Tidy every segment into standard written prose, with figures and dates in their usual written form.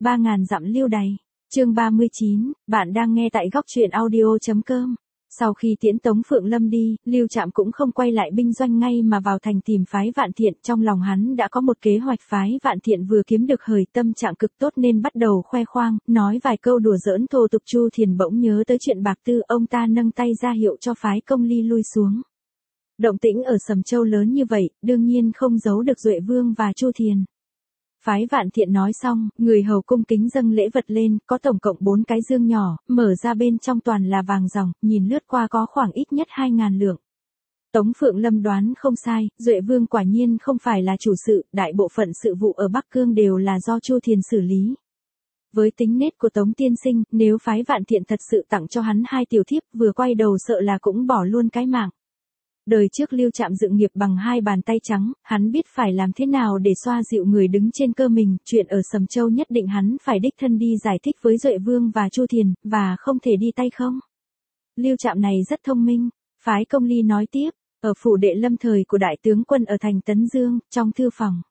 3000 dặm lưu đày. Chương 39, bạn đang nghe tại góc truyện audio.com. Sau khi tiễn Tống Phượng Lâm đi, Lưu Trạm cũng không quay lại binh doanh ngay mà vào thành tìm phái Vạn Thiện, trong lòng hắn đã có một kế hoạch. Phái Vạn Thiện vừa kiếm được hời, tâm trạng cực tốt nên bắt đầu khoe khoang, nói vài câu đùa giỡn thô tục. Chu Thiền bỗng nhớ tới chuyện bạc tư, ông ta nâng tay ra hiệu cho phái Công Ly lui xuống. Động tĩnh ở Sầm Châu lớn như vậy, đương nhiên không giấu được Duệ Vương và Chu Thiền. Phái Vạn Thiện nói xong, người hầu cung kính dâng lễ vật lên, có tổng cộng 4 cái dương nhỏ, mở ra bên trong toàn là vàng ròng, nhìn lướt qua có khoảng ít nhất 2000 lượng. Tống Phượng Lâm đoán không sai, Duệ Vương quả nhiên không phải là chủ sự, đại bộ phận sự vụ ở Bắc Cương đều là do Chu Thiền xử lý. Với tính nết của Tống tiên sinh, nếu phái Vạn Thiện thật sự tặng cho hắn 2 tiểu thiếp, vừa quay đầu sợ là cũng bỏ luôn cái mạng. Đời trước Lưu Trạm dựng nghiệp bằng 2 bàn tay trắng, hắn biết phải làm thế nào để xoa dịu người đứng trên cơ mình, chuyện ở Sầm Châu nhất định hắn phải đích thân đi giải thích với Duệ Vương và Chu Thiền, và không thể đi tay không. Lưu Trạm này rất thông minh, phái Công Ly nói tiếp, ở phủ đệ lâm thời của đại tướng quân ở thành Tấn Dương, trong thư phòng.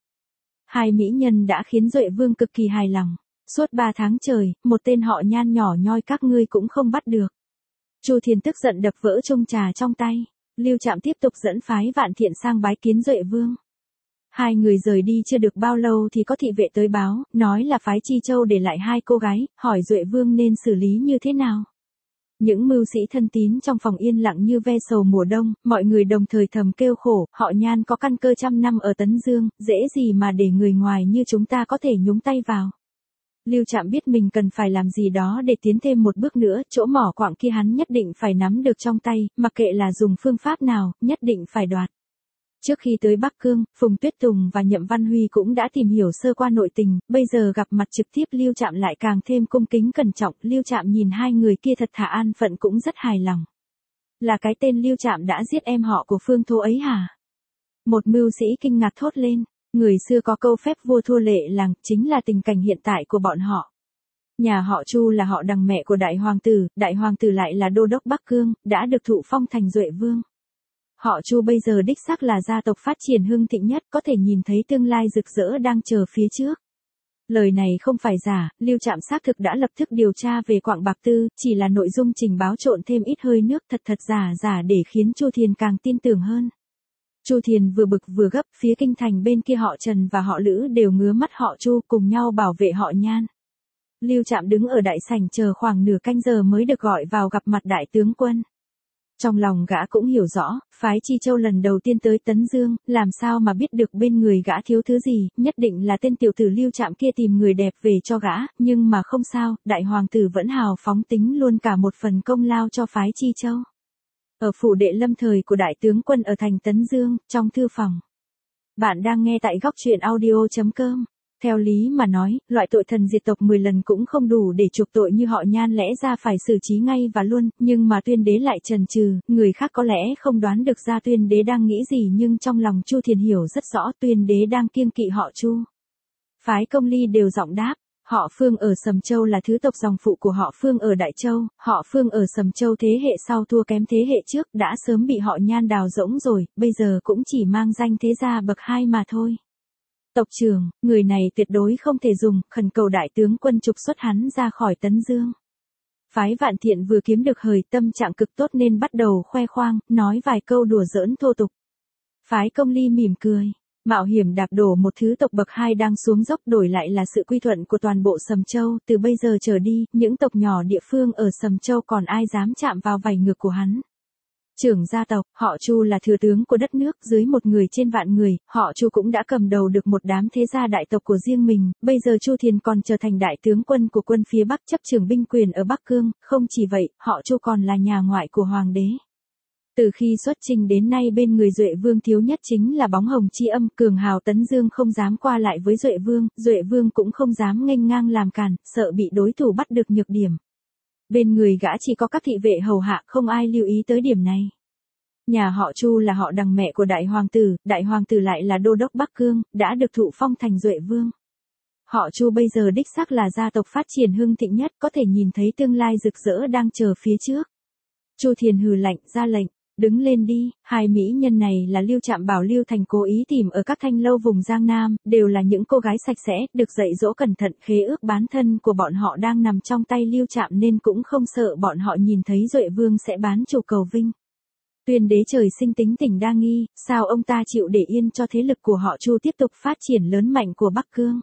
2 mỹ nhân đã khiến Duệ Vương cực kỳ hài lòng, suốt 3 tháng trời, một tên họ Nhan nhỏ nhoi các ngươi cũng không bắt được. Chu Thiền tức giận đập vỡ chung trà trong tay. Lưu Trạm tiếp tục dẫn phái Vạn Thiện sang bái kiến Duệ Vương. 2 người rời đi chưa được bao lâu thì có thị vệ tới báo, nói là phái Chi Châu để lại 2 cô gái, hỏi Duệ Vương nên xử lý như thế nào. Những mưu sĩ thân tín trong phòng yên lặng như ve sầu mùa đông, mọi người đồng thời thầm kêu khổ, họ Nhan có căn cơ trăm năm ở Tấn Dương, dễ gì mà để người ngoài như chúng ta có thể nhúng tay vào. Lưu Trạm biết mình cần phải làm gì đó để tiến thêm một bước nữa, chỗ mỏ quặng kia hắn nhất định phải nắm được trong tay, mặc kệ là dùng phương pháp nào, nhất định phải đoạt. Trước khi tới Bắc Cương, Phùng Tuyết Tùng và Nhậm Văn Huy cũng đã tìm hiểu sơ qua nội tình, bây giờ gặp mặt trực tiếp Lưu Trạm lại càng thêm cung kính cẩn trọng. Lưu Trạm nhìn 2 người kia thật thà an phận cũng rất hài lòng. Là cái tên Lưu Trạm đã giết em họ của Phương Thô ấy hả? Một mưu sĩ kinh ngạc thốt lên. Người xưa có câu phép vua thua lệ làng, chính là tình cảnh hiện tại của bọn họ. Nhà họ Chu là họ đằng mẹ của đại hoàng tử lại là đô đốc Bắc Cương, đã được thụ phong thành Duệ Vương. Họ Chu bây giờ đích xác là gia tộc phát triển hưng thịnh nhất, có thể nhìn thấy tương lai rực rỡ đang chờ phía trước. Lời này không phải giả, Lưu Trạm xác thực đã lập tức điều tra về quặng bạc tư, chỉ là nội dung trình báo trộn thêm ít hơi nước thật giả để khiến Chu Thiền càng tin tưởng hơn. Chu Thiền vừa bực vừa gấp, phía kinh thành bên kia họ Trần và họ Lữ đều ngứa mắt họ Chu cùng nhau bảo vệ họ Nhan. Lưu Trạm đứng ở đại sảnh chờ khoảng nửa canh giờ mới được gọi vào gặp mặt đại tướng quân. Trong lòng gã cũng hiểu rõ, phái Chi Châu lần đầu tiên tới Tấn Dương, làm sao mà biết được bên người gã thiếu thứ gì, nhất định là tên tiểu tử Lưu Trạm kia tìm người đẹp về cho gã, nhưng mà không sao, đại hoàng tử vẫn hào phóng tính luôn cả một phần công lao cho phái Chi Châu. Ở phủ đệ lâm thời của đại tướng quân ở thành Tấn Dương, trong thư phòng. Bạn đang nghe tại góc truyện audio.com. Theo lý mà nói, loại tội thần diệt tộc 10 lần cũng không đủ để chuộc tội như họ Nhan, lẽ ra phải xử trí ngay và luôn, nhưng mà Tuyên Đế lại chần chừ, người khác có lẽ không đoán được ra Tuyên Đế đang nghĩ gì nhưng trong lòng Chu Thiền hiểu rất rõ Tuyên Đế đang kiêng kỵ họ Chu. Phái Công Ly đều giọng đáp. Họ Phương ở Sầm Châu là thứ tộc dòng phụ của họ Phương ở Đại Châu, họ Phương ở Sầm Châu thế hệ sau thua kém thế hệ trước, đã sớm bị họ Nhan đào rỗng rồi, bây giờ cũng chỉ mang danh thế gia bậc 2 mà thôi. Tộc trưởng, người này tuyệt đối không thể dùng, khẩn cầu đại tướng quân trục xuất hắn ra khỏi Tấn Dương. Phái Vạn Thiện vừa kiếm được hời, tâm trạng cực tốt nên bắt đầu khoe khoang, nói vài câu đùa giỡn thô tục. Phái Công Ly mỉm cười. Mạo hiểm đạp đổ một thứ tộc bậc 2 đang xuống dốc đổi lại là sự quy thuận của toàn bộ Sầm Châu, từ bây giờ trở đi, những tộc nhỏ địa phương ở Sầm Châu còn ai dám chạm vào vảy ngược của hắn. Trưởng gia tộc, họ Chu là thừa tướng của đất nước, dưới một người trên vạn người, họ Chu cũng đã cầm đầu được một đám thế gia đại tộc của riêng mình, bây giờ Chu Thiền còn trở thành đại tướng quân của quân phía Bắc chấp trưởng binh quyền ở Bắc Cương, không chỉ vậy, họ Chu còn là nhà ngoại của hoàng đế. Từ khi xuất chinh đến nay bên người Duệ Vương thiếu nhất chính là bóng hồng chi âm, cường hào Tấn Dương không dám qua lại với Duệ Vương cũng không dám nghênh ngang làm cản, sợ bị đối thủ bắt được nhược điểm. Bên người gã chỉ có các thị vệ hầu hạ, không ai lưu ý tới điểm này. Nhà họ Chu là họ đằng mẹ của đại hoàng tử lại là đô đốc Bắc Cương, đã được thụ phong thành Duệ Vương. Họ Chu bây giờ đích xác là gia tộc phát triển hưng thịnh nhất, có thể nhìn thấy tương lai rực rỡ đang chờ phía trước. Chu Thiền hừ lạnh, ra lệnh, Đứng lên đi, hai mỹ nhân này là Lưu Trạm bảo Lưu Thành cố ý tìm ở các thanh lâu vùng Giang Nam, đều là những cô gái sạch sẽ, được dạy dỗ cẩn thận, khế ước bán thân của bọn họ đang nằm trong tay Lưu Trạm nên cũng không sợ bọn họ nhìn thấy Duệ Vương sẽ bán chủ cầu vinh. Tuyên đế trời sinh tính tình đa nghi, sao ông ta chịu để yên cho thế lực của họ Chu tiếp tục phát triển lớn mạnh của Bắc Cương.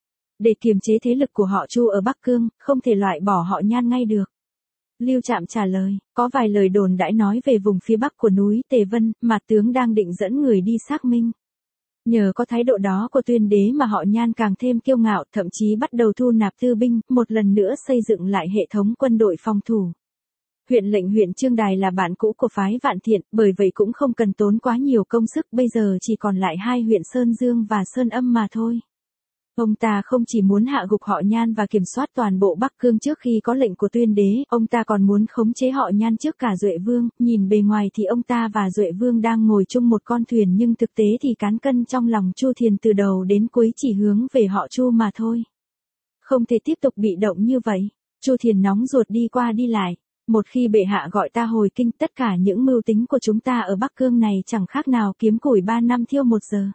Để kiềm chế thế lực của họ Chu ở Bắc Cương, không thể loại bỏ họ Nhan ngay được. Lưu Trạm trả lời, có vài lời đồn đãi nói về vùng phía bắc của núi Tề Vân, mà tướng đang định dẫn người đi xác minh. Nhờ có thái độ đó của tuyên đế mà họ Nhan càng thêm kiêu ngạo, thậm chí bắt đầu thu nạp tư binh, một lần nữa xây dựng lại hệ thống quân đội phòng thủ. Huyện lệnh huyện Trương Đài là bạn cũ của phái Vạn Thiện, bởi vậy cũng không cần tốn quá nhiều công sức, bây giờ chỉ còn lại hai huyện Sơn Dương và Sơn Âm mà thôi. Ông ta không chỉ muốn hạ gục họ Nhan và kiểm soát toàn bộ Bắc Cương trước khi có lệnh của tuyên đế, ông ta còn muốn khống chế họ Nhan trước cả Duệ Vương, nhìn bề ngoài thì ông ta và Duệ Vương đang ngồi chung một con thuyền nhưng thực tế thì cán cân trong lòng Chu Thiền từ đầu đến cuối chỉ hướng về họ Chu mà thôi. Không thể tiếp tục bị động như vậy, Chu Thiền nóng ruột đi qua đi lại. Một khi bệ hạ gọi ta hồi kinh, tất cả những mưu tính của chúng ta ở Bắc Cương này chẳng khác nào kiếm củi 3 năm thiêu 1 giờ.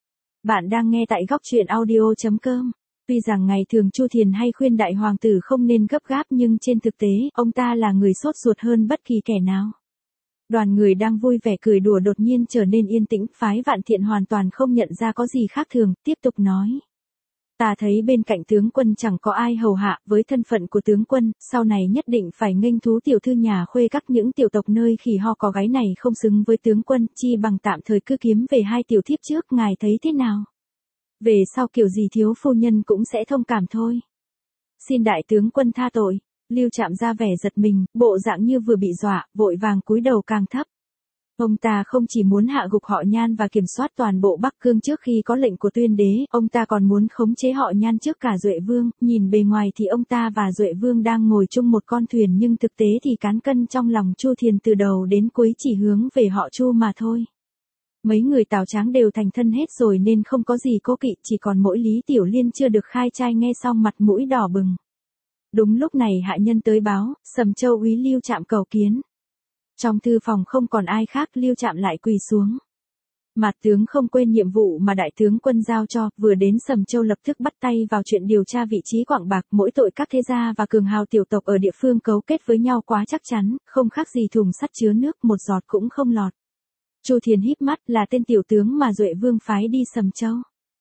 Bạn đang nghe tại góc truyện audio.com. Tuy rằng ngày thường Chu Thiền hay khuyên đại hoàng tử không nên gấp gáp nhưng trên thực tế, ông ta là người sốt ruột hơn bất kỳ kẻ nào. Đoàn người đang vui vẻ cười đùa đột nhiên trở nên yên tĩnh, phái Vạn Thiện hoàn toàn không nhận ra có gì khác thường, tiếp tục nói. Ta thấy bên cạnh tướng quân chẳng có ai hầu hạ, với thân phận của tướng quân, sau này nhất định phải nghênh thú tiểu thư nhà khuê các những tiểu tộc nơi khỉ ho có gái này không xứng với tướng quân, chi bằng tạm thời cứ kiếm về 2 tiểu thiếp trước, ngài thấy thế nào? Về sau kiểu gì thiếu phu nhân cũng sẽ thông cảm thôi. Xin đại tướng quân tha tội. Lưu Trạm ra vẻ giật mình, bộ dạng như vừa bị dọa, vội vàng cúi đầu càng thấp. Ông ta không chỉ muốn hạ gục họ Nhan và kiểm soát toàn bộ Bắc Cương trước khi có lệnh của tuyên đế, ông ta còn muốn khống chế họ Nhan trước cả Duệ Vương, nhìn bề ngoài thì ông ta và Duệ Vương đang ngồi chung một con thuyền nhưng thực tế thì cán cân trong lòng Chu Thiền từ đầu đến cuối chỉ hướng về họ Chu mà thôi. Mấy người Tào Tráng đều thành thân hết rồi nên không có gì cố kỵ, chỉ còn mỗi Lý Tiểu Liên chưa được khai trai, nghe xong mặt mũi đỏ bừng. Đúng lúc này hạ nhân tới báo, Sầm Châu úy Lưu Trạm cầu kiến. Trong thư phòng không còn ai khác, Lưu Trạm lại quỳ xuống. Mạt tướng không quên nhiệm vụ mà đại tướng quân giao cho, vừa đến Sầm Châu lập tức bắt tay vào chuyện điều tra vị trí quặng bạc, mỗi tội các thế gia và cường hào tiểu tộc ở địa phương cấu kết với nhau quá chắc chắn, không khác gì thùng sắt chứa nước, một giọt cũng không lọt. Chu Thiền híp mắt, là tên tiểu tướng mà Duệ Vương phái đi Sầm Châu.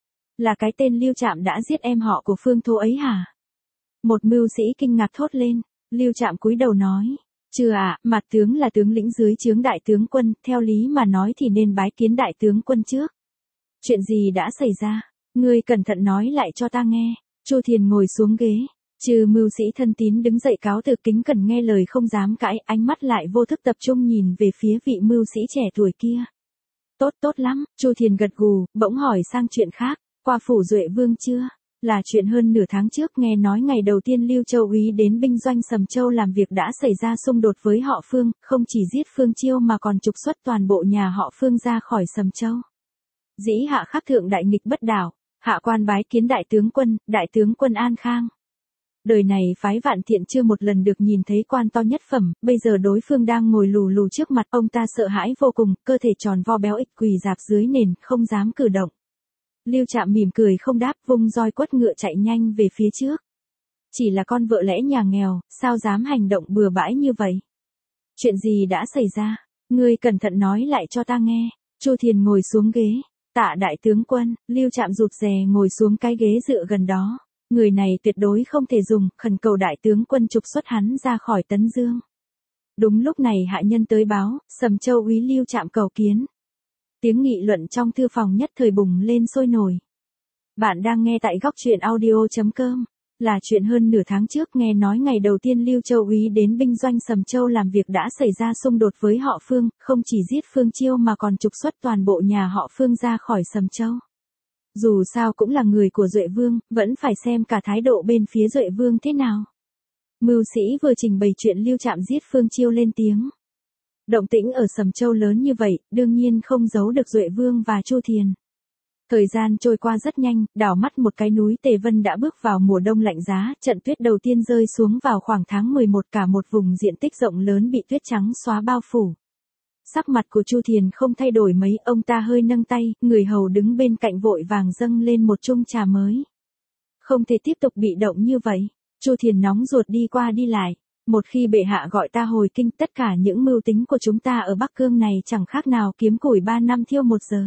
Là cái tên Lưu Trạm đã giết em họ của Phương Thô ấy hả? Một mưu sĩ kinh ngạc thốt lên. Lưu Trạm cúi đầu nói. Chưa ạ, Mạt tướng là tướng lĩnh dưới trướng đại tướng quân, theo lý mà nói thì nên bái kiến đại tướng quân trước. Chuyện gì đã xảy ra? Ngươi cẩn thận nói lại cho ta nghe. Chu Thiền ngồi xuống ghế. Trừ mưu sĩ thân tín đứng dậy cáo từ, kính cẩn nghe lời không dám cãi, ánh mắt lại vô thức tập trung nhìn về phía vị mưu sĩ trẻ tuổi kia. Tốt lắm, Chu Thiền gật gù, bỗng hỏi sang chuyện khác, qua phủ Duệ Vương chưa? Là chuyện hơn nửa tháng trước, nghe nói ngày đầu tiên Lưu Châu úy đến binh doanh Sầm Châu làm việc đã xảy ra xung đột với họ Phương, không chỉ giết Phương Chiêu mà còn trục xuất toàn bộ nhà họ Phương ra khỏi Sầm Châu. Dĩ hạ khắc thượng đại nghịch bất đảo, hạ quan bái kiến đại tướng quân an khang. Đời này phái Vạn Thiện chưa một lần được nhìn thấy quan to nhất phẩm, bây giờ đối phương đang ngồi lù lù trước mặt, ông ta sợ hãi vô cùng, cơ thể tròn vo béo ịch quỳ rạp dưới nền, không dám cử động. Lưu Trạm mỉm cười không đáp, vung roi quất ngựa chạy nhanh về phía trước. Chỉ là con vợ lẽ nhà nghèo, sao dám hành động bừa bãi như vậy? Chuyện gì đã xảy ra? Ngươi cẩn thận nói lại cho ta nghe. Chu Thiền ngồi xuống ghế. Tạ đại tướng quân. Lưu Trạm rụt rè ngồi xuống cái ghế dựa gần đó. Người này tuyệt đối không thể dùng, khẩn cầu đại tướng quân trục xuất hắn ra khỏi Tấn Dương. Đúng lúc này hạ nhân tới báo, Sầm Châu úy Lưu Trạm cầu kiến. Tiếng nghị luận trong thư phòng nhất thời bùng lên sôi nổi. Bạn đang nghe tại góc truyện audio.com. Là chuyện hơn nửa tháng trước, nghe nói ngày đầu tiên Lưu Châu úy đến binh doanh Sầm Châu làm việc đã xảy ra xung đột với họ Phương, không chỉ giết Phương Chiêu mà còn trục xuất toàn bộ nhà họ Phương ra khỏi Sầm Châu. Dù sao cũng là người của Duệ Vương, vẫn phải xem cả thái độ bên phía Duệ Vương thế nào. Mưu sĩ vừa trình bày chuyện Lưu Trạm giết Phương Chiêu lên tiếng. Động tĩnh ở Sầm Châu lớn như vậy, đương nhiên không giấu được Duệ Vương và Chu Thiền. Thời gian trôi qua rất nhanh, đảo mắt một cái núi Tề Vân đã bước vào mùa đông lạnh giá, trận tuyết đầu tiên rơi xuống vào khoảng tháng 11, cả một vùng diện tích rộng lớn bị tuyết trắng xóa bao phủ. Sắc mặt của Chu Thiền không thay đổi mấy, ông ta hơi nâng tay, người hầu đứng bên cạnh vội vàng dâng lên một chung trà mới. Không thể tiếp tục bị động như vậy. Chu Thiền nóng ruột đi qua đi lại. Một khi bệ hạ gọi ta hồi kinh, tất cả những mưu tính của chúng ta ở Bắc Cương này chẳng khác nào kiếm củi 3 năm thiêu 1 giờ.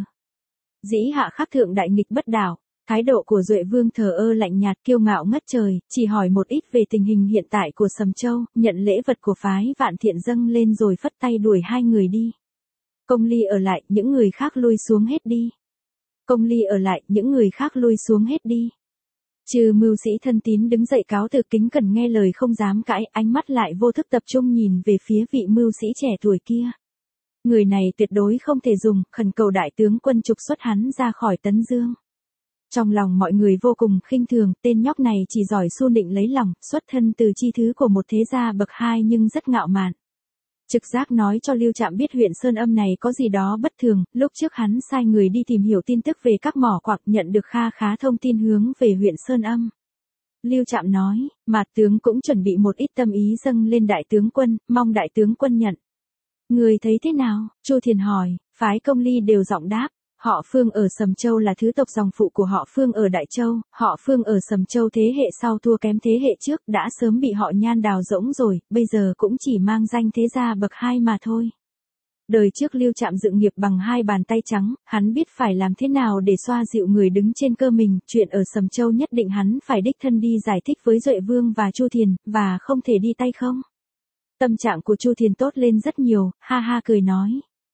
Dĩ hạ khắc thượng đại nghịch bất đạo. Thái độ của Duệ Vương thờ ơ lạnh nhạt kiêu ngạo ngất trời, chỉ hỏi một ít về tình hình hiện tại của Sầm Châu, nhận lễ vật của phái Vạn Thiện dâng lên rồi phất tay đuổi 2 người đi. Công Ly ở lại, những người khác lui xuống hết đi. Công Ly ở lại, những người khác lui xuống hết đi. Trừ mưu sĩ thân tín đứng dậy cáo từ kính cẩn nghe lời không dám cãi, ánh mắt lại vô thức tập trung nhìn về phía vị mưu sĩ trẻ tuổi kia. Người này tuyệt đối không thể dùng, khẩn cầu đại tướng quân trục xuất hắn ra khỏi Tấn Dương. Trong lòng mọi người vô cùng khinh thường, tên nhóc này chỉ giỏi xu nịnh lấy lòng, xuất thân từ chi thứ của một thế gia bậc 2 nhưng rất ngạo mạn. Trực giác nói cho Lưu Trạm biết huyện Sơn Âm này có gì đó bất thường, lúc trước hắn sai người đi tìm hiểu tin tức về các mỏ quặng, nhận được kha khá thông tin hướng về huyện Sơn Âm. Lưu Trạm nói, Mạt tướng cũng chuẩn bị một ít tâm ý dâng lên đại tướng quân, mong đại tướng quân nhận. Người thấy thế nào? Chu Thiền hỏi, phái Công Ly đều giọng đáp. Họ Phương ở Sầm Châu là thứ tộc dòng phụ của họ Phương ở Đại Châu, họ Phương ở Sầm Châu thế hệ sau thua kém thế hệ trước, đã sớm bị họ Nhan đào rỗng rồi, bây giờ cũng chỉ mang danh thế gia bậc 2 mà thôi. Đời trước Lưu Trạm dựng nghiệp bằng 2 bàn tay trắng, hắn biết phải làm thế nào để xoa dịu người đứng trên cơ mình, chuyện ở Sầm Châu nhất định hắn phải đích thân đi giải thích với Duệ Vương và Chu Thiền, và không thể đi tay không. Tâm trạng của Chu Thiền tốt lên rất nhiều, ha ha cười nói.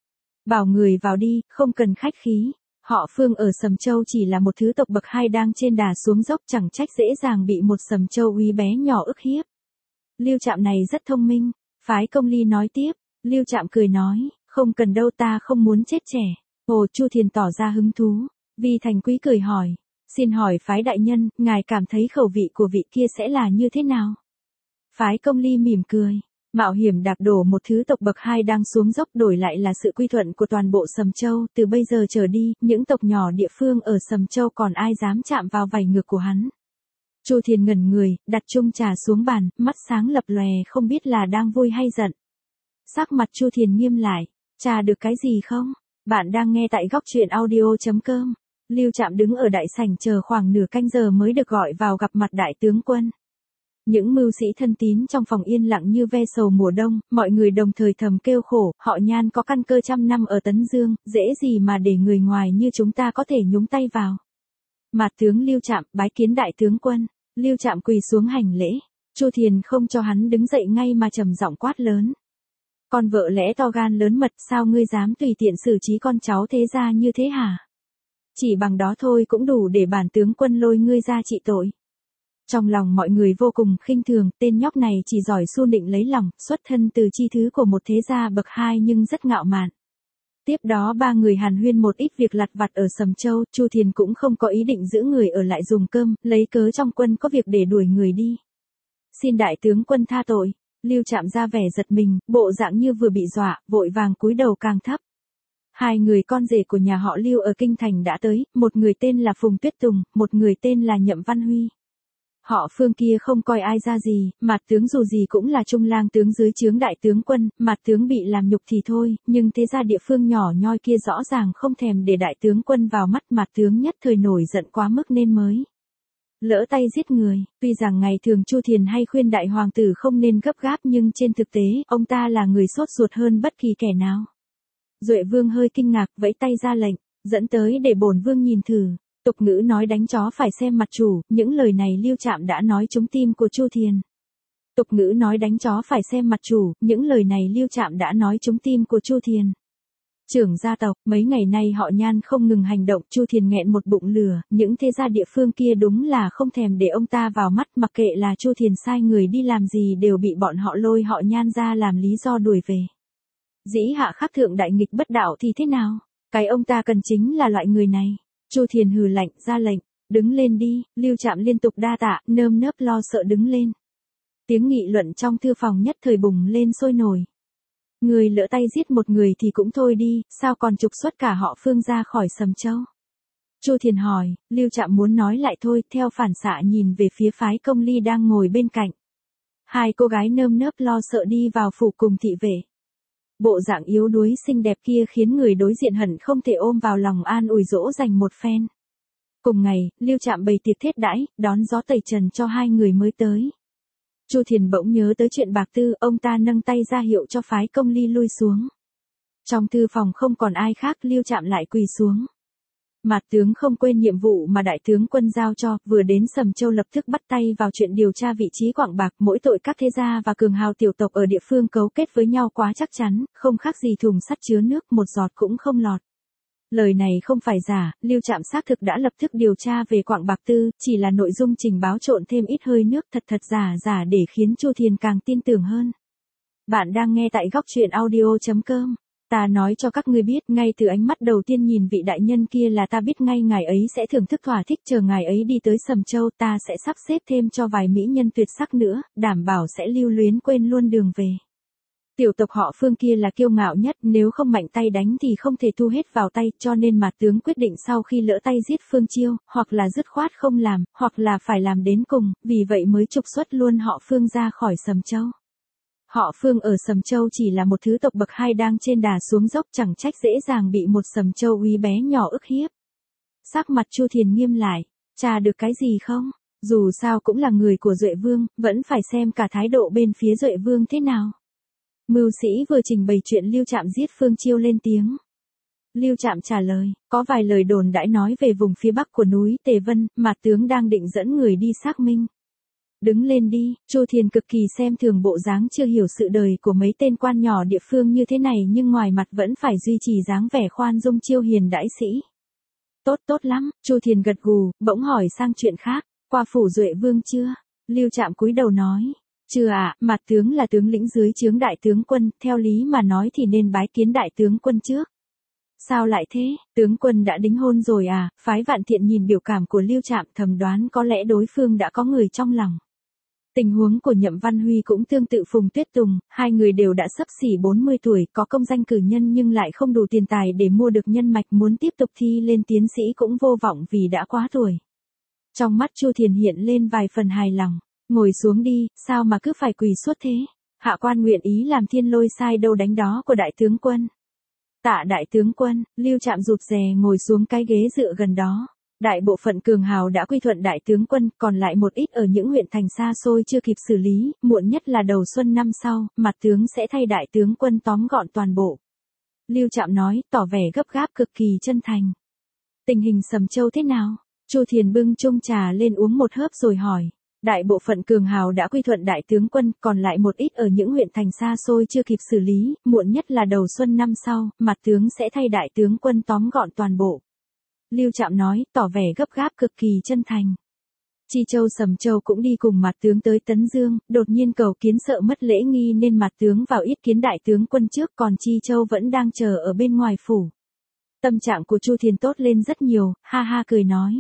Bảo người vào đi, không cần khách khí. Họ Phương ở Sầm Châu chỉ là một thứ tộc bậc 2 đang trên đà xuống dốc, chẳng trách dễ dàng bị một Sầm Châu uy bé nhỏ ức hiếp. Lưu Trạm này rất thông minh. Phái Công Ly nói tiếp. Lưu Trạm cười nói, không cần đâu, ta không muốn chết trẻ. Ồ, Chu Thiền tỏ ra hứng thú. Vi Thành Quý cười hỏi. Xin hỏi phái đại nhân, ngài cảm thấy khẩu vị của vị kia sẽ là như thế nào? Phái Công Ly mỉm cười. Mạo hiểm đạp đổ một thứ tộc bậc 2 đang xuống dốc, đổi lại là sự quy thuận của toàn bộ Sầm Châu, từ bây giờ trở đi, những tộc nhỏ địa phương ở Sầm Châu còn ai dám chạm vào vảy ngược của hắn. Chu Thiền ngẩn người, đặt chung trà xuống bàn, mắt sáng lập lòe không biết là đang vui hay giận. Sắc mặt Chu Thiền nghiêm lại, trà được cái gì không? Bạn đang nghe tại góc truyện audio.com. Lưu Trạm đứng ở đại sảnh chờ khoảng nửa canh giờ mới được gọi vào gặp mặt đại tướng quân. Những mưu sĩ thân tín trong phòng yên lặng như ve sầu mùa đông, mọi người đồng thời thầm kêu khổ, họ Nhan có căn cơ trăm năm ở Tấn Dương, dễ gì mà để người ngoài như chúng ta có thể nhúng tay vào. Mạt tướng Lưu Trạm bái kiến đại tướng quân. Lưu Trạm quỳ xuống hành lễ. Chu Thiền không cho hắn đứng dậy ngay mà trầm giọng quát lớn. Con vợ lẽ to gan lớn mật, sao ngươi dám tùy tiện xử trí con cháu thế gia như thế hả? Chỉ bằng đó thôi cũng đủ để bản tướng quân lôi ngươi ra trị tội. Trong lòng mọi người vô cùng khinh thường, tên nhóc này chỉ giỏi xu nịnh lấy lòng, xuất thân từ chi thứ của một thế gia bậc 2 nhưng rất ngạo mạn. Tiếp đó 3 người hàn huyên một ít việc lặt vặt ở Sầm Châu, Chu Thiền cũng không có ý định giữ người ở lại dùng cơm, lấy cớ trong quân có việc để đuổi người đi. Xin đại tướng quân tha tội. Lưu Trạm ra vẻ giật mình, bộ dạng như vừa bị dọa, vội vàng cúi đầu càng thấp. 2 người con rể của nhà họ Lưu ở Kinh Thành đã tới, một người tên là Phùng Tuyết Tùng, một người tên là Nhậm Văn Huy. Họ Phương kia không coi ai ra gì, Mạt tướng dù gì cũng là trung lang tướng dưới trướng đại tướng quân, Mạt tướng bị làm nhục thì thôi, nhưng thế ra địa phương nhỏ nhoi kia rõ ràng không thèm để đại tướng quân vào mắt, Mạt tướng nhất thời nổi giận quá mức nên mới lỡ tay giết người. Tuy rằng ngày thường Chu Thiền hay khuyên đại hoàng tử không nên gấp gáp nhưng trên thực tế, ông ta là người sốt ruột hơn bất kỳ kẻ nào. Duệ Vương hơi kinh ngạc, vẫy tay ra lệnh, dẫn tới để bổn vương nhìn thử. Tục ngữ nói đánh chó phải xem mặt chủ, những lời này Lưu Trạm đã nói trúng tim của Chu Thiền. Tục ngữ nói đánh chó phải xem mặt chủ, những lời này Lưu Trạm đã nói trúng tim của Chu Thiền. Trưởng gia tộc, mấy ngày nay họ Nhan không ngừng hành động, Chu Thiền nghẹn một bụng lửa, những thế gia địa phương kia đúng là không thèm để ông ta vào mắt, mặc kệ là Chu Thiền sai người đi làm gì đều bị bọn họ lôi họ Nhan ra làm lý do đuổi về. Dĩ hạ khắc thượng đại nghịch bất đạo thì thế nào? Cái ông ta cần chính là loại người này. Chu Thiền hừ lạnh, ra lệnh, đứng lên đi. Lưu Trạm liên tục đa tạ, nơm nớp lo sợ đứng lên. Tiếng nghị luận trong thư phòng nhất thời bùng lên sôi nổi. Người lỡ tay giết một người thì cũng thôi đi, sao còn trục xuất cả họ Phương ra khỏi Sầm Châu? Chu Thiền hỏi. Lưu Trạm muốn nói lại thôi, theo phản xạ nhìn về phía phái Công Ly đang ngồi bên cạnh. 2 cô gái nơm nớp lo sợ đi vào phủ cùng thị vệ. Bộ dạng yếu đuối xinh đẹp kia khiến người đối diện hận không thể ôm vào lòng an ủi dỗ dành một phen. Cùng ngày, Lưu Trạm bày tiệc thiết đãi, đón gió tẩy trần cho hai người mới tới. Chu Thiền bỗng nhớ tới chuyện bạc tư, ông ta nâng tay ra hiệu cho phái công ly lui xuống. Trong thư phòng không còn ai khác, Lưu Trạm lại quỳ xuống. Mạt tướng không quên nhiệm vụ mà đại tướng quân giao cho, vừa đến Sầm Châu lập tức bắt tay vào chuyện điều tra vị trí quặng bạc, mỗi tội các thế gia và cường hào tiểu tộc ở địa phương cấu kết với nhau quá chắc chắn, không khác gì thùng sắt chứa nước, một giọt cũng không lọt. Lời này không phải giả, Lưu Trạm xác thực đã lập tức điều tra về quặng bạc tư, chỉ là nội dung trình báo trộn thêm ít hơi nước thật giả để khiến Chu Thiền càng tin tưởng hơn. Bạn đang nghe tại góc truyện audio.com. Ta nói cho các ngươi biết, ngay từ ánh mắt đầu tiên nhìn vị đại nhân kia là ta biết ngay ngài ấy sẽ thưởng thức thỏa thích, chờ ngài ấy đi tới Sầm Châu ta sẽ sắp xếp thêm cho vài mỹ nhân tuyệt sắc nữa, đảm bảo sẽ lưu luyến quên luôn đường về. Tiểu tộc họ Phương kia là kiêu ngạo nhất, nếu không mạnh tay đánh thì không thể thu hết vào tay, cho nên Mạt tướng quyết định sau khi lỡ tay giết Phương Chiêu, hoặc là dứt khoát không làm, hoặc là phải làm đến cùng, vì vậy mới trục xuất luôn họ Phương ra khỏi Sầm Châu. Họ Phương ở Sầm Châu chỉ là một thứ tộc bậc hai đang trên đà xuống dốc, chẳng trách dễ dàng bị một Sầm Châu uy bé nhỏ ức hiếp. Sắc mặt Chu Thiền nghiêm lại, tra được cái gì không? Dù sao cũng là người của Duệ Vương, vẫn phải xem cả thái độ bên phía Duệ Vương thế nào. Mưu sĩ vừa trình bày chuyện Lưu Trạm giết Phương Chiêu lên tiếng. Lưu Trạm trả lời, có vài lời đồn đãi nói về vùng phía bắc của núi Tề Vân, Mạt tướng đang định dẫn người đi xác minh. Đứng lên đi, Chu Thiền cực kỳ xem thường bộ dáng chưa hiểu sự đời của mấy tên quan nhỏ địa phương như thế này, nhưng ngoài mặt vẫn phải duy trì dáng vẻ khoan dung chiêu hiền đãi sĩ. Tốt lắm, Chu Thiền gật gù, bỗng hỏi sang chuyện khác, qua phủ Duệ Vương chưa? Lưu Trạm cúi đầu nói, chưa ạ, Mạt tướng là tướng lĩnh dưới trướng đại tướng quân, theo lý mà nói thì nên bái kiến đại tướng quân trước. Sao lại thế, tướng quân đã đính hôn rồi à? Phái Vạn Thiện nhìn biểu cảm của Lưu Trạm thầm đoán có lẽ đối phương đã có người trong lòng. Tình huống của Nhậm Văn Huy cũng tương tự Phùng Tuyết Tùng, hai người đều đã xấp xỉ 40 tuổi, có công danh cử nhân nhưng lại không đủ tiền tài để mua được nhân mạch, muốn tiếp tục thi lên tiến sĩ cũng vô vọng vì đã quá tuổi. Trong mắt Chu Thiền hiện lên vài phần hài lòng, ngồi xuống đi, sao mà cứ phải quỳ suốt thế? Hạ quan nguyện ý làm thiên lôi sai đâu đánh đó của đại tướng quân. Tạ đại tướng quân, Lưu Trạm rụt rè ngồi xuống cái ghế dựa gần đó. Đại bộ phận cường hào đã quy thuận đại tướng quân, còn lại một ít ở những huyện thành xa xôi chưa kịp xử lý, muộn nhất là đầu xuân năm sau, Mạt tướng sẽ thay đại tướng quân tóm gọn toàn bộ. Lưu Trạm nói, tỏ vẻ gấp gáp cực kỳ chân thành. Tình hình Sầm Châu thế nào? Chu Thiền bưng chung trà lên uống một hớp rồi hỏi. Đại bộ phận cường hào đã quy thuận đại tướng quân, còn lại một ít ở những huyện thành xa xôi chưa kịp xử lý, muộn nhất là đầu xuân năm sau, Mạt tướng sẽ thay đại tướng quân tóm gọn toàn bộ. Lưu Trạm nói, tỏ vẻ gấp gáp cực kỳ chân thành. Chi Châu Sầm Châu cũng đi cùng Mạt tướng tới Tấn Dương, đột nhiên cầu kiến sợ mất lễ nghi nên Mạt tướng vào yết kiến đại tướng quân trước, còn Chi Châu vẫn đang chờ ở bên ngoài phủ. Tâm trạng của Chu Thiền tốt lên rất nhiều, ha ha cười nói.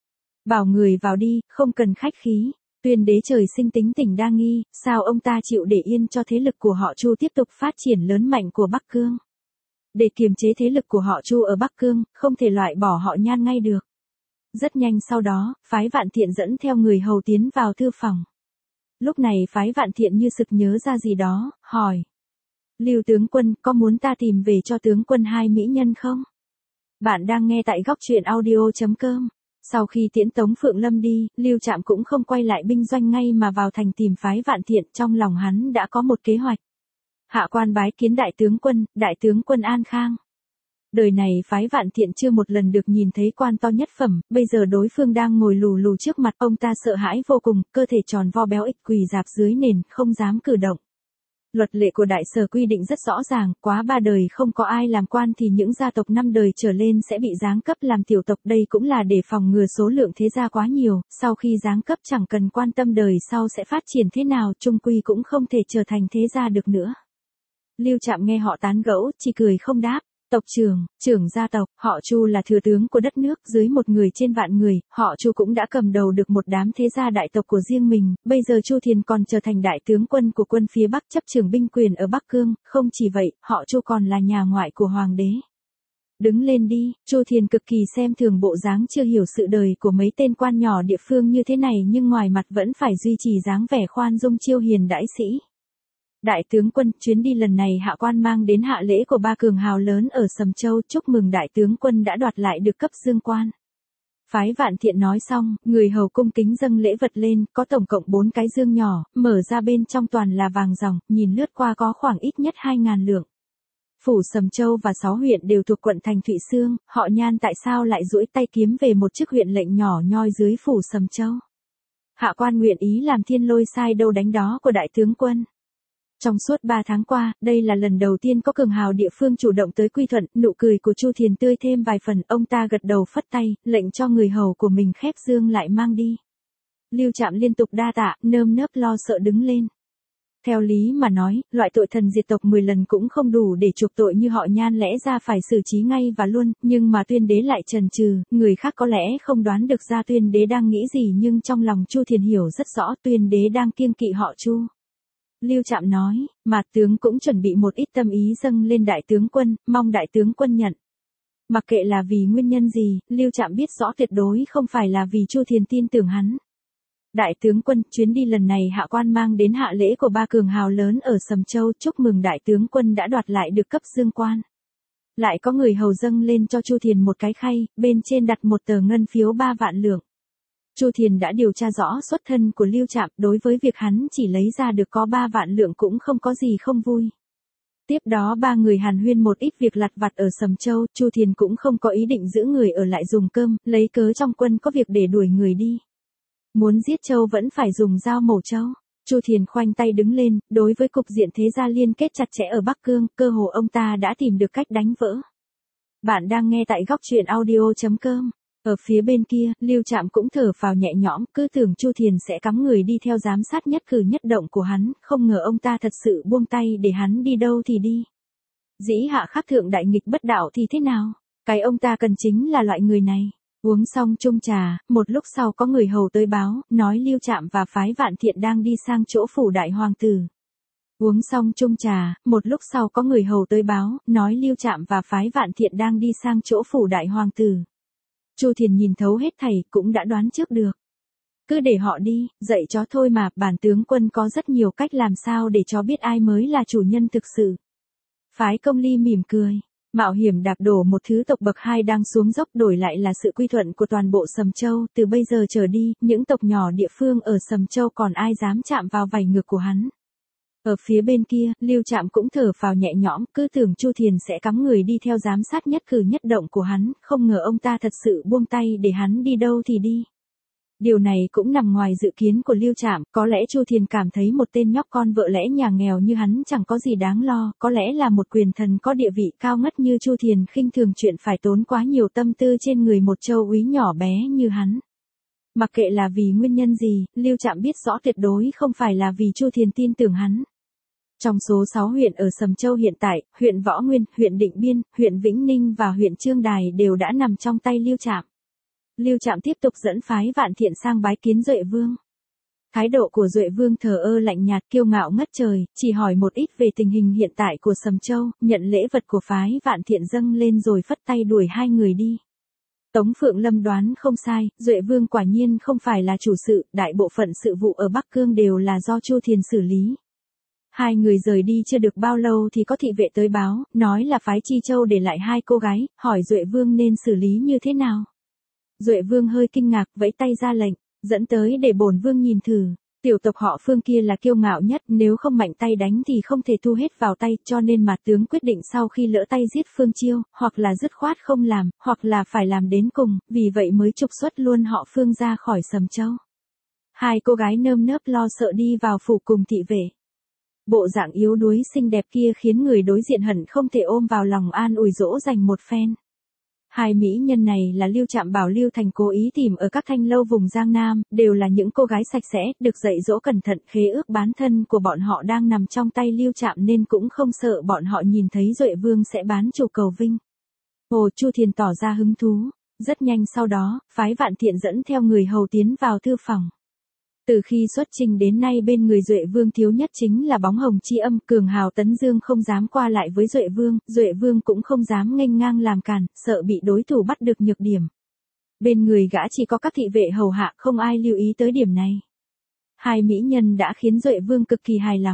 Bảo người vào đi, không cần khách khí. Tuyên đế trời sinh tính tình đa nghi, sao ông ta chịu để yên cho thế lực của họ Chu tiếp tục phát triển lớn mạnh của Bắc Cương? Để kiềm chế thế lực của họ Chu ở Bắc Cương, không thể loại bỏ họ Nhan ngay được. Rất nhanh sau đó, phái Vạn Thiện dẫn theo người hầu tiến vào thư phòng. Lúc này phái Vạn Thiện như sực nhớ ra gì đó, hỏi. Lưu tướng quân, có muốn ta tìm về cho tướng quân hai mỹ nhân không? Bạn đang nghe tại góc truyện audio.com. Sau khi tiễn Tống Phượng Lâm đi, Lưu Trạm cũng không quay lại binh doanh ngay mà vào thành tìm phái Vạn Thiện, trong lòng hắn đã có một kế hoạch. Hạ quan bái kiến đại tướng quân an khang. Đời này phái Vạn Thiện chưa một lần được nhìn thấy quan to nhất phẩm, bây giờ đối phương đang ngồi lù lù trước mặt, ông ta sợ hãi vô cùng, cơ thể tròn vo béo ịch quỳ rạp dưới nền, không dám cử động. Luật lệ của đại sở quy định rất rõ ràng, quá 3 đời không có ai làm quan thì những gia tộc 5 đời trở lên sẽ bị giáng cấp làm tiểu tộc, đây cũng là để phòng ngừa số lượng thế gia quá nhiều, sau khi giáng cấp chẳng cần quan tâm đời sau sẽ phát triển thế nào, chung quy cũng không thể trở thành thế gia được nữa. Lưu Trạm nghe họ tán gẫu, chỉ cười không đáp. Tộc trưởng gia tộc, họ Chu là thừa tướng của đất nước, dưới một người trên vạn người, họ Chu cũng đã cầm đầu được một đám thế gia đại tộc của riêng mình, bây giờ Chu Thiền còn trở thành đại tướng quân của quân phía Bắc, chấp trưởng binh quyền ở Bắc Cương, không chỉ vậy, họ Chu còn là nhà ngoại của hoàng đế. Đứng lên đi, Chu Thiền cực kỳ xem thường bộ dáng chưa hiểu sự đời của mấy tên quan nhỏ địa phương như thế này, nhưng ngoài mặt vẫn phải duy trì dáng vẻ khoan dung chiêu hiền đãi sĩ. Đại tướng quân, chuyến đi lần này hạ quan mang đến hạ lễ của ba cường hào lớn ở Sầm Châu, chúc mừng đại tướng quân đã đoạt lại được cấp dương quan. Phái Vạn Thiện nói xong, người hầu cung kính dâng lễ vật lên, có tổng cộng 4 cái dương nhỏ, mở ra bên trong toàn là vàng ròng, nhìn lướt qua có khoảng ít nhất 2.000 lượng. Phủ Sầm Châu và 6 huyện đều thuộc quận thành Thụy Xương, họ Nhan tại sao lại duỗi tay kiếm về một chức huyện lệnh nhỏ nhoi dưới phủ Sầm Châu? Hạ quan nguyện ý làm thiên lôi sai đâu đánh đó của đại tướng quân. Trong suốt 3 tháng qua, đây là lần đầu tiên có cường hào địa phương chủ động tới quy thuận, nụ cười của Chu Thiền tươi thêm vài phần, ông ta gật đầu phất tay, lệnh cho người hầu của mình khép dương lại mang đi. Lưu Trạm liên tục đa tạ, nơm nớp lo sợ đứng lên. Theo lý mà nói, loại tội thần diệt tộc 10 lần cũng không đủ để chuộc tội như họ Nhan, lẽ ra phải xử trí ngay và luôn, nhưng mà Tuyên Đế lại chần chừ, người khác có lẽ không đoán được ra Tuyên Đế đang nghĩ gì, nhưng trong lòng Chu Thiền hiểu rất rõ Tuyên Đế đang kiêng kỵ họ Chu. Lưu Trạm nói, Mạt tướng cũng chuẩn bị một ít tâm ý dâng lên đại tướng quân, mong đại tướng quân nhận. Mặc kệ là vì nguyên nhân gì, Lưu Trạm biết rõ tuyệt đối không phải là vì Chu Thiền tin tưởng hắn. Đại tướng quân, chuyến đi lần này hạ quan mang đến hạ lễ của ba cường hào lớn ở Sầm Châu, chúc mừng đại tướng quân đã đoạt lại được cấp dương quan. Lại có người hầu dâng lên cho Chu Thiền một cái khay, bên trên đặt một tờ ngân phiếu 3 vạn lượng. Chu Thiền đã điều tra rõ xuất thân của Lưu Trạm, đối với việc hắn chỉ lấy ra được có 3 vạn lượng cũng không có gì không vui. Tiếp đó ba người hàn huyên một ít việc lặt vặt ở Sầm Châu, Chu Thiền cũng không có ý định giữ người ở lại dùng cơm, lấy cớ trong quân có việc để đuổi người đi. Muốn giết Châu vẫn phải dùng dao mổ Châu. Chu Thiền khoanh tay đứng lên, đối với cục diện thế gia liên kết chặt chẽ ở Bắc Cương, cơ hồ ông ta đã tìm được cách đánh vỡ. Bạn đang nghe tại góc truyện audio.com. Ở phía bên kia, Lưu Trạm cũng thở phào nhẹ nhõm, cứ tưởng Chu Thiền sẽ cắm người đi theo giám sát nhất cử nhất động của hắn, không ngờ ông ta thật sự buông tay để hắn đi đâu thì đi. Dĩ hạ khắc thượng đại nghịch bất đạo thì thế nào? Cái ông ta cần chính là loại người này. Uống xong chung trà, một lúc sau có người hầu tới báo, nói Lưu Trạm và phái Vạn Thiện đang đi sang chỗ phủ đại hoàng tử. Uống xong chung trà, một lúc sau có người hầu tới báo, nói Lưu Trạm và phái Vạn Thiện đang đi sang chỗ phủ đại hoàng tử. Chu Thiền nhìn thấu hết thảy, cũng đã đoán trước được. Cứ để họ đi, dạy chó thôi mà, bản tướng quân có rất nhiều cách làm sao để chó biết ai mới là chủ nhân thực sự. Phái Công Ly mỉm cười. Mạo hiểm đạp đổ một thứ tộc bậc 2 đang xuống dốc, đổi lại là sự quy thuận của toàn bộ Sầm Châu, từ bây giờ trở đi, những tộc nhỏ địa phương ở Sầm Châu còn ai dám chạm vào vảy ngược của hắn. Ở phía bên kia, Lưu Trạm cũng thở phào nhẹ nhõm, cứ tưởng Chu Thiền sẽ cắm người đi theo giám sát nhất cử nhất động của hắn, không ngờ ông ta thật sự buông tay để hắn đi đâu thì đi. Điều này cũng nằm ngoài dự kiến của Lưu Trạm, có lẽ Chu Thiền cảm thấy một tên nhóc con vợ lẽ nhà nghèo như hắn chẳng có gì đáng lo, có lẽ là một quyền thần có địa vị cao ngất như Chu Thiền khinh thường chuyện phải tốn quá nhiều tâm tư trên người một châu úy nhỏ bé như hắn. Mặc kệ là vì nguyên nhân gì, Lưu Trạm biết rõ tuyệt đối không phải là vì Chu Thiền tin tưởng hắn. Trong số 6 huyện ở Sầm Châu hiện tại, huyện Võ Nguyên, huyện Định Biên, huyện Vĩnh Ninh và huyện Trương Đài đều đã nằm trong tay Lưu Trạm. Lưu Trạm tiếp tục dẫn phái Vạn Thiện sang bái kiến Duệ Vương. Thái độ của Duệ Vương thờ ơ lạnh nhạt, kiêu ngạo ngất trời, chỉ hỏi một ít về tình hình hiện tại của Sầm Châu, nhận lễ vật của phái Vạn Thiện dâng lên rồi phất tay đuổi hai người đi. Tống Phượng Lâm đoán không sai, Duệ Vương quả nhiên không phải là chủ sự, đại bộ phận sự vụ ở Bắc Cương đều là do Chu Thiền xử lý. Hai người rời đi chưa được bao lâu thì có thị vệ tới báo, nói là phái Chi Châu để lại 2 cô gái, hỏi Duệ Vương nên xử lý như thế nào. Duệ Vương hơi kinh ngạc, vẫy tay ra lệnh, dẫn tới để bổn vương nhìn thử. Tiểu tộc họ Phương kia là kiêu ngạo nhất, nếu không mạnh tay đánh thì không thể thu hết vào tay, cho nên mà tướng quyết định sau khi lỡ tay giết Phương Chiêu, hoặc là dứt khoát không làm, hoặc là phải làm đến cùng, vì vậy mới trục xuất luôn họ Phương ra khỏi Sầm Châu. 2 cô gái nơm nớp lo sợ đi vào phủ cùng thị vệ. Bộ dạng yếu đuối xinh đẹp kia khiến người đối diện hận không thể ôm vào lòng an ủi dỗ dành một phen. 2 mỹ nhân này là Lưu Trạm bảo Lưu Thành cố ý tìm ở các thanh lâu vùng Giang Nam, đều là những cô gái sạch sẽ, được dạy dỗ cẩn thận, khế ước bán thân của bọn họ đang nằm trong tay Lưu Trạm nên cũng không sợ bọn họ nhìn thấy Duệ Vương sẽ bán chủ cầu vinh. Hồ Chu Thiền tỏ ra hứng thú, rất nhanh sau đó, phái Vạn Thiện dẫn theo người hầu tiến vào thư phòng. Từ khi xuất trình đến nay bên người Duệ Vương thiếu nhất chính là bóng hồng chi âm, cường hào Tấn Dương không dám qua lại với Duệ Vương cũng không dám nghênh ngang làm càn, sợ bị đối thủ bắt được nhược điểm. Bên người gã chỉ có các thị vệ hầu hạ, không ai lưu ý tới điểm này. 2 mỹ nhân đã khiến Duệ Vương cực kỳ hài lòng.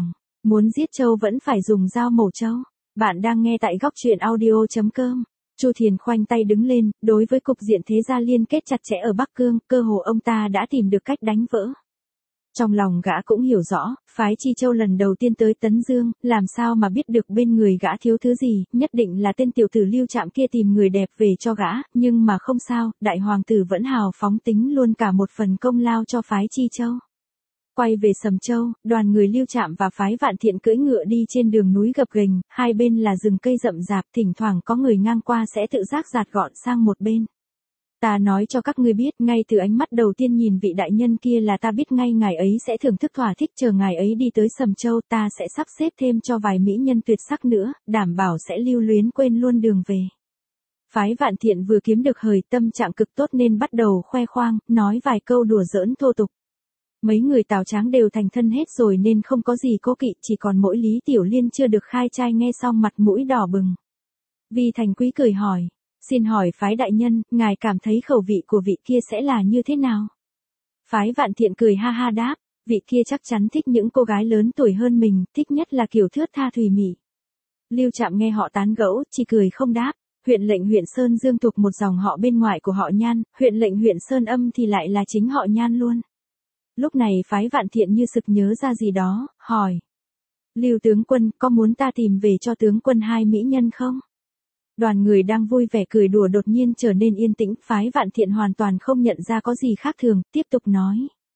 Muốn giết trâu vẫn phải dùng dao mổ trâu. Bạn đang nghe tại góc truyện audio.com. Chu Thiền khoanh tay đứng lên, đối với cục diện thế gia liên kết chặt chẽ ở Bắc Cương, cơ hồ ông ta đã tìm được cách đánh vỡ. Trong lòng gã cũng hiểu rõ, phái Chi Châu lần đầu tiên tới Tấn Dương, làm sao mà biết được bên người gã thiếu thứ gì, nhất định là tên tiểu tử Lưu Trạm kia tìm người đẹp về cho gã, nhưng mà không sao, đại hoàng tử vẫn hào phóng tính luôn cả một phần công lao cho phái Chi Châu. Quay về Sầm Châu, đoàn người Lưu Trạm và phái Vạn Thiện cưỡi ngựa đi trên đường núi gập ghềnh, hai bên là rừng cây rậm rạp, thỉnh thoảng có người ngang qua sẽ tự giác giạt gọn sang một bên. Ta nói cho các ngươi biết, ngay từ ánh mắt đầu tiên nhìn vị đại nhân kia là ta biết ngay ngài ấy sẽ thưởng thức thỏa thích, chờ ngài ấy đi tới Sầm Châu ta sẽ sắp xếp thêm cho vài mỹ nhân tuyệt sắc nữa, đảm bảo sẽ lưu luyến quên luôn đường về. Phái Vạn Thiện vừa kiếm được hời, tâm trạng cực tốt nên bắt đầu khoe khoang, nói vài câu đùa giỡn thô tục. Mấy người Tào Tráng đều thành thân hết rồi nên không có gì cố kỵ, chỉ còn mỗi Lý Tiểu Liên chưa được khai trai, nghe xong mặt mũi đỏ bừng. Vi Thành Quý cười hỏi, xin hỏi phái đại nhân, ngài cảm thấy khẩu vị của vị kia sẽ là như thế nào? Phái Vạn Thiện cười ha ha đáp, vị kia chắc chắn thích những cô gái lớn tuổi hơn mình, thích nhất là kiểu thướt tha thùy mị. Lưu Trạm nghe họ tán gẫu, chỉ cười không đáp. Huyện lệnh huyện Sơn Dương thuộc một dòng họ bên ngoài của họ Nhan, huyện lệnh huyện Sơn Âm thì lại là chính họ Nhan luôn. Lúc này phái Vạn Thiện như sực nhớ ra gì đó, hỏi. Lưu tướng quân, có muốn ta tìm về cho tướng quân hai mỹ nhân không? Đoàn người đang vui vẻ cười đùa đột nhiên trở nên yên tĩnh, phái Vạn Thiện hoàn toàn không nhận ra có gì khác thường, tiếp tục nói.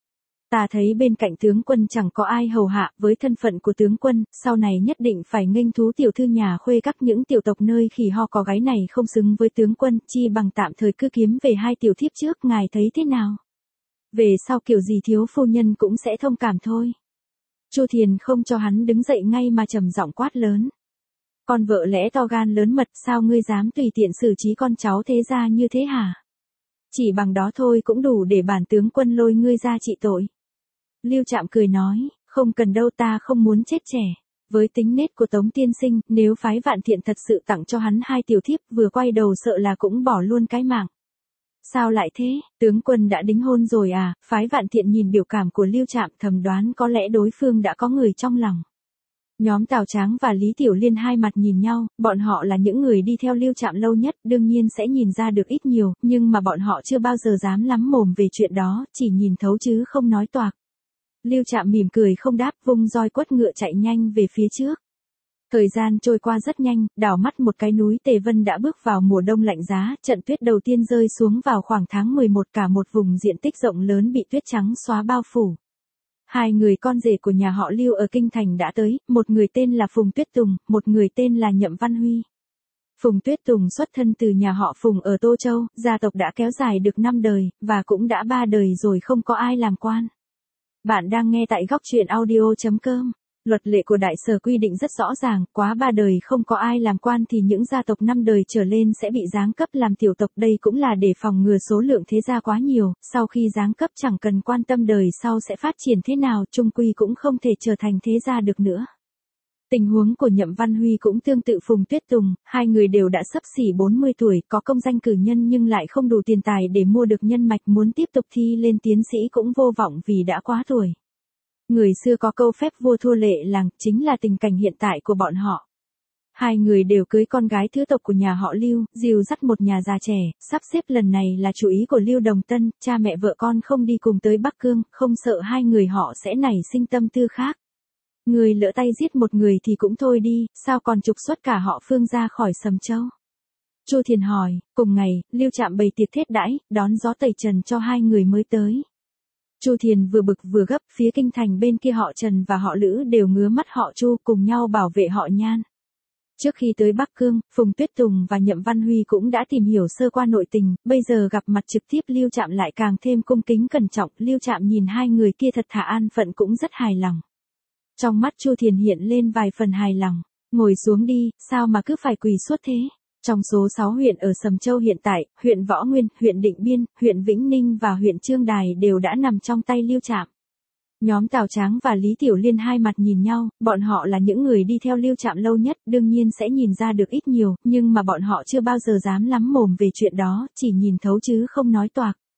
Ta thấy bên cạnh tướng quân chẳng có ai hầu hạ, với thân phận của tướng quân, sau này nhất định phải nghênh thú tiểu thư nhà khuê các những tiểu tộc nơi khỉ ho có gái này không xứng với tướng quân, chi bằng tạm thời cứ kiếm về hai tiểu thiếp trước, ngài thấy thế nào? Về sau kiểu gì thiếu phu nhân cũng sẽ thông cảm thôi. Chu Thiền không cho hắn đứng dậy ngay mà trầm giọng quát lớn. Con vợ lẽ to gan lớn mật, sao ngươi dám tùy tiện xử trí con cháu thế gia như thế hả? Chỉ bằng đó thôi cũng đủ để bản tướng quân lôi ngươi ra trị tội. Lưu Trạm cười nói, không cần đâu, ta không muốn chết trẻ. Với tính nết của Tống tiên sinh, nếu phái Vạn Thiện thật sự tặng cho hắn hai tiểu thiếp, vừa quay đầu sợ là cũng bỏ luôn cái mạng. Sao lại thế, tướng quân đã đính hôn rồi à? Phái Vạn Thiện nhìn biểu cảm của Lưu Trạm thầm đoán có lẽ đối phương đã có người trong lòng. Nhóm Tào Tráng và Lý Tiểu Liên hai mặt nhìn nhau, bọn họ là những người đi theo Lưu Trạm lâu nhất, đương nhiên sẽ nhìn ra được ít nhiều, nhưng mà bọn họ chưa bao giờ dám lắm mồm về chuyện đó, chỉ nhìn thấu chứ không nói toạc. Lưu Trạm mỉm cười không đáp, vung roi quất ngựa chạy nhanh về phía trước. Thời gian trôi qua rất nhanh, đảo mắt một cái núi Tề Vân đã bước vào mùa đông lạnh giá, trận tuyết đầu tiên rơi xuống vào khoảng tháng 11, cả một vùng diện tích rộng lớn bị tuyết trắng xóa bao phủ. Hai người con rể của nhà họ Lưu ở Kinh Thành đã tới, một người tên là Phùng Tuyết Tùng, một người tên là Nhậm Văn Huy. Phùng Tuyết Tùng xuất thân từ nhà họ Phùng ở Tô Châu, gia tộc đã kéo dài được 5 đời, và cũng đã 3 đời rồi không có ai làm quan. Bạn đang nghe tại góc truyện audio.com. Luật lệ của Đại Sở quy định rất rõ ràng, quá 3 đời không có ai làm quan thì những gia tộc 5 đời trở lên sẽ bị giáng cấp làm tiểu tộc, đây cũng là để phòng ngừa số lượng thế gia quá nhiều, sau khi giáng cấp chẳng cần quan tâm đời sau sẽ phát triển thế nào, chung quy cũng không thể trở thành thế gia được nữa. Tình huống của Nhậm Văn Huy cũng tương tự Phùng Tuyết Tùng, hai người đều đã xấp xỉ 40 tuổi, có công danh cử nhân nhưng lại không đủ tiền tài để mua được nhân mạch, muốn tiếp tục thi lên tiến sĩ cũng vô vọng vì đã quá tuổi. Người xưa có câu phép vua thua lệ làng, chính là tình cảnh hiện tại của bọn họ. Hai người đều cưới con gái thứ tộc của nhà họ Lưu, dìu dắt một nhà già trẻ, sắp xếp lần này là chủ ý của Lưu Đồng Tân, cha mẹ vợ con không đi cùng tới Bắc Cương, không sợ hai người họ sẽ nảy sinh tâm tư khác. Người lỡ tay giết một người thì cũng thôi đi, sao còn trục xuất cả họ Phương ra khỏi Sầm Châu? Chu Thiền hỏi, cùng ngày, Lưu Trạm bày tiệc thiết đãi, đón gió tẩy trần cho hai người mới tới. Chu Thiền vừa bực vừa gấp, phía Kinh Thành bên kia họ Trần và họ Lữ đều ngứa mắt họ Chu, cùng nhau bảo vệ họ Nhan. Trước khi tới Bắc Cương, Phùng Tuyết Tùng và Nhậm Văn Huy cũng đã tìm hiểu sơ qua nội tình, bây giờ gặp mặt trực tiếp Lưu Trạm lại càng thêm cung kính cẩn trọng, Lưu Trạm nhìn hai người kia thật thà an phận cũng rất hài lòng. Trong mắt Chu Thiền hiện lên vài phần hài lòng, ngồi xuống đi, sao mà cứ phải quỳ suốt thế? Trong số 6 huyện ở Sầm Châu hiện tại, huyện Võ Nguyên, huyện Định Biên, huyện Vĩnh Ninh và huyện Trương Đài đều đã nằm trong tay Lưu Trạm. Nhóm Tào Tráng và Lý Tiểu Liên hai mặt nhìn nhau, bọn họ là những người đi theo Lưu Trạm lâu nhất, đương nhiên sẽ nhìn ra được ít nhiều, nhưng mà bọn họ chưa bao giờ dám lắm mồm về chuyện đó, chỉ nhìn thấu chứ không nói toạc.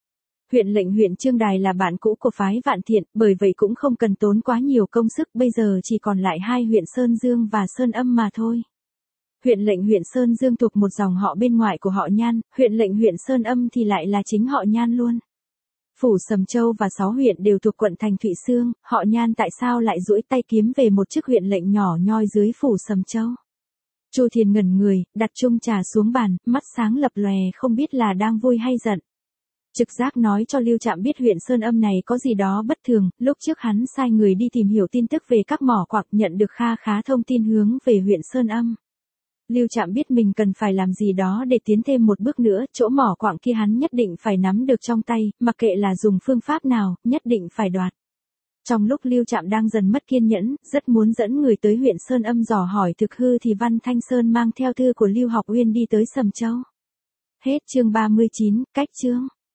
Huyện lệnh huyện Trương Đài là bạn cũ của phái Vạn Thiện, bởi vậy cũng không cần tốn quá nhiều công sức, bây giờ chỉ còn lại hai huyện Sơn Dương và Sơn Âm mà thôi. Huyện lệnh huyện Sơn Dương thuộc một dòng họ bên ngoài của họ Nhan, huyện lệnh huyện Sơn Âm thì lại là chính họ Nhan luôn. Phủ Sầm Châu và 6 huyện đều thuộc quận thành Thụy Xương, họ Nhan tại sao lại duỗi tay kiếm về một chức huyện lệnh nhỏ nhoi dưới Phủ Sầm Châu? Chu Thiền ngẩn người, đặt chung trà xuống bàn, mắt sáng lập lòe không biết là đang vui hay giận. Trực giác nói cho Lưu Trạm biết huyện Sơn Âm này có gì đó bất thường, lúc trước hắn sai người đi tìm hiểu tin tức về các mỏ quặng, nhận được kha khá thông tin hướng về huyện Sơn Âm. Lưu Trạm biết mình cần phải làm gì đó để tiến thêm một bước nữa, chỗ mỏ quặng kia hắn nhất định phải nắm được trong tay, mặc kệ là dùng phương pháp nào, nhất định phải đoạt. Trong lúc Lưu Trạm đang dần mất kiên nhẫn, rất muốn dẫn người tới huyện Sơn Âm dò hỏi thực hư thì Văn Thanh Sơn mang theo thư của Lưu Học Uyên đi tới Sầm Châu. Hết chương 39, cách chương.